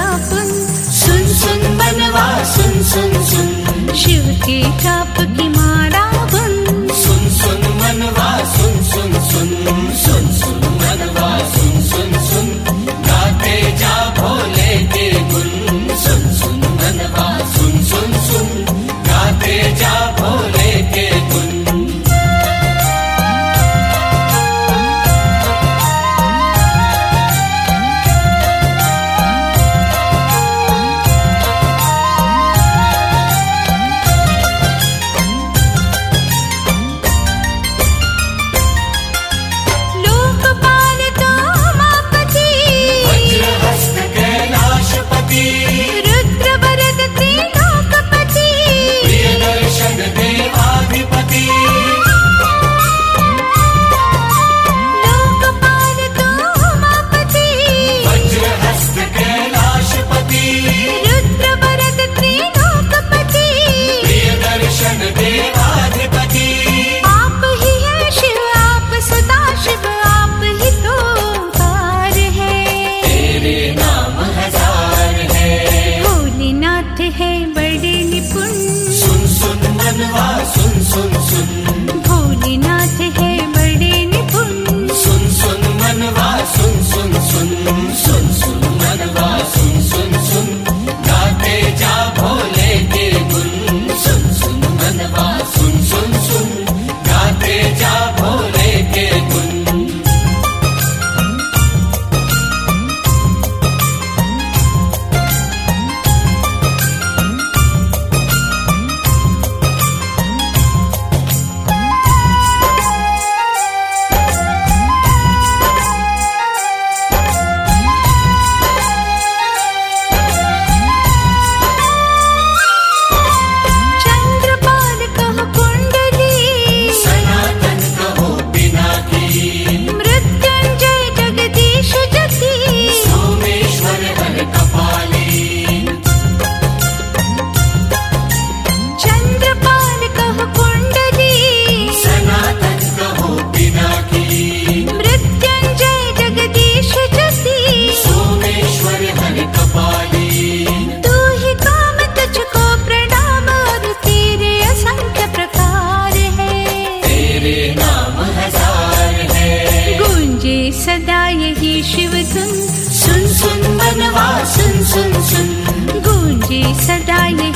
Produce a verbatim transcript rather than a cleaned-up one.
पुन। सुन सुन मनवा सुन सुन सुन, शिव के जाप की माला बुन। सुन सुन मनवा सुन सुन सुन, सुन सुन मनवा सुन सुन सुन, गाते जा भोले के गुण। सुन सुन मनवा सुन सुन सुन, गाते जा भोले के गुण। भोलेनाथ है बड़े निपुण। सुन सुन मनवा सुन सुन सुन, सुन सुन मनवा सुन सुन सुन, गाते जा भोले के गुण। सुन सुन मनवा सुन सुन सुन, गाते जा भोले के गुण। सदा यही शिव धुन। सुन सुन मनवा सुन सुन सुन, गूंजे सदा